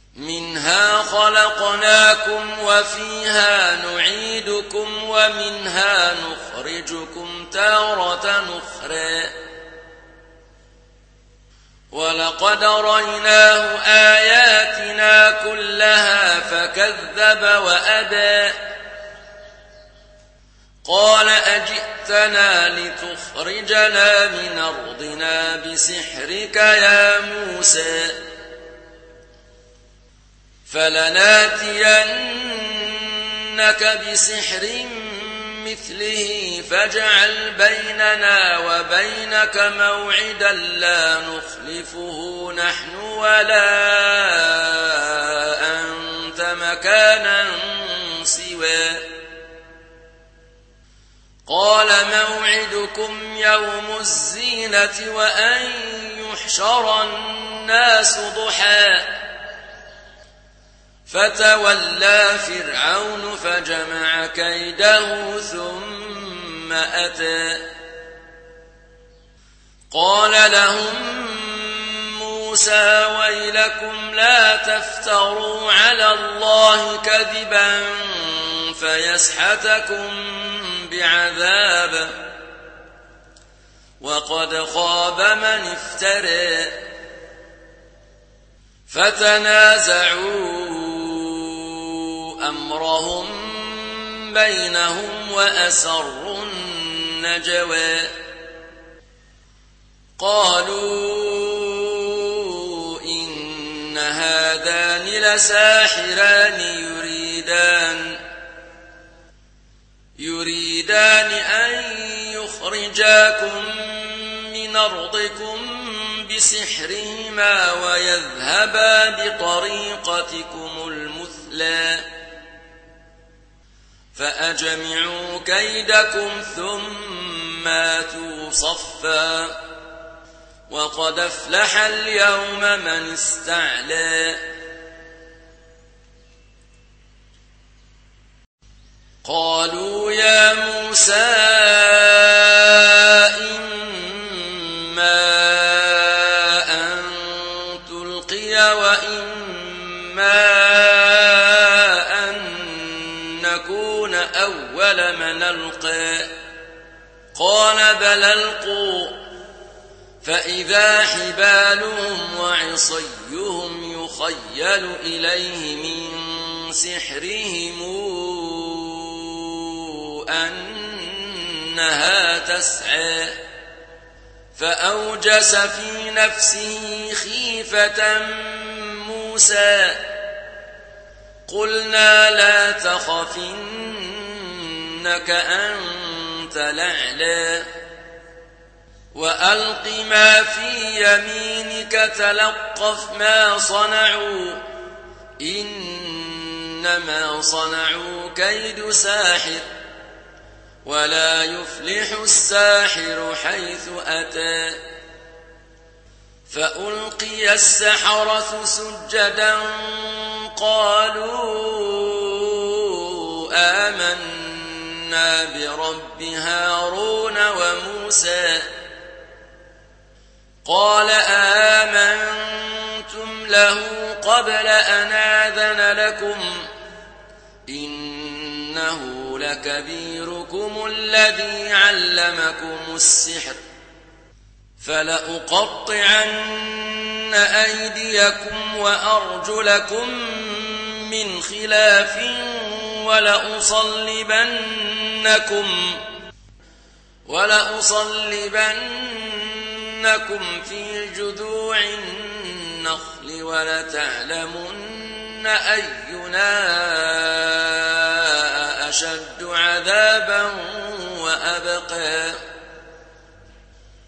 منها خلقناكم وفيها نعيدكم ومنها نخرجكم تارة أخرى ولقد رأيناه آياتنا كلها فكذب وأبى قال أجئتنا لتخرجنا من أرضنا بسحرك يا موسى فلناتينك بسحر مثله فاجعل بيننا وبينك موعدا لا نخلفه نحن ولا أنت مكانا سوى قال موعدكم يوم الزينة وأن يحشر الناس ضحى فتولى فرعون فجمع كيده ثم أتى قال لهم موسى ويلكم لا تفتروا على الله كذبا فيسحتكم بعذاب وقد خاب من افترى فتنازعوا أمرهم بينهم وأسروا النجوى قالوا إن هذان لساحران يريدان أن يخرجاكم من أرضكم بسحرهما ويذهبا بطريقتكم المثلى فأجمعوا كيدكم ثم آتوا صفا وقد أفلح اليوم من استعلى قالوا يا موسى إما أن تلقي وإما أن نكون أول من ألقى قال بل ألقوا فإذا حبالهم وعصيهم يخيل إليه من سحرهم أنها تسعى فأوجس في نفسه خيفة موسى قلنا لا تخف إنك أنت الأعلى وألق ما في يمينك تلقف ما صنعوا إنما صنعوا كيد ساحر ولا يفلح الساحر حيث أتى فألقي السحرة سجدا قالوا آمنا برب هارون وموسى قال آمنتم له قبل أن آذن لكم إنه لكبيركم الذي علمكم السحر فلأقطعن أيديكم وأرجلكم من خلاف ولأصلبنكم في جذوع النخل ولتعلمن أينا أشد عذابا وأبقى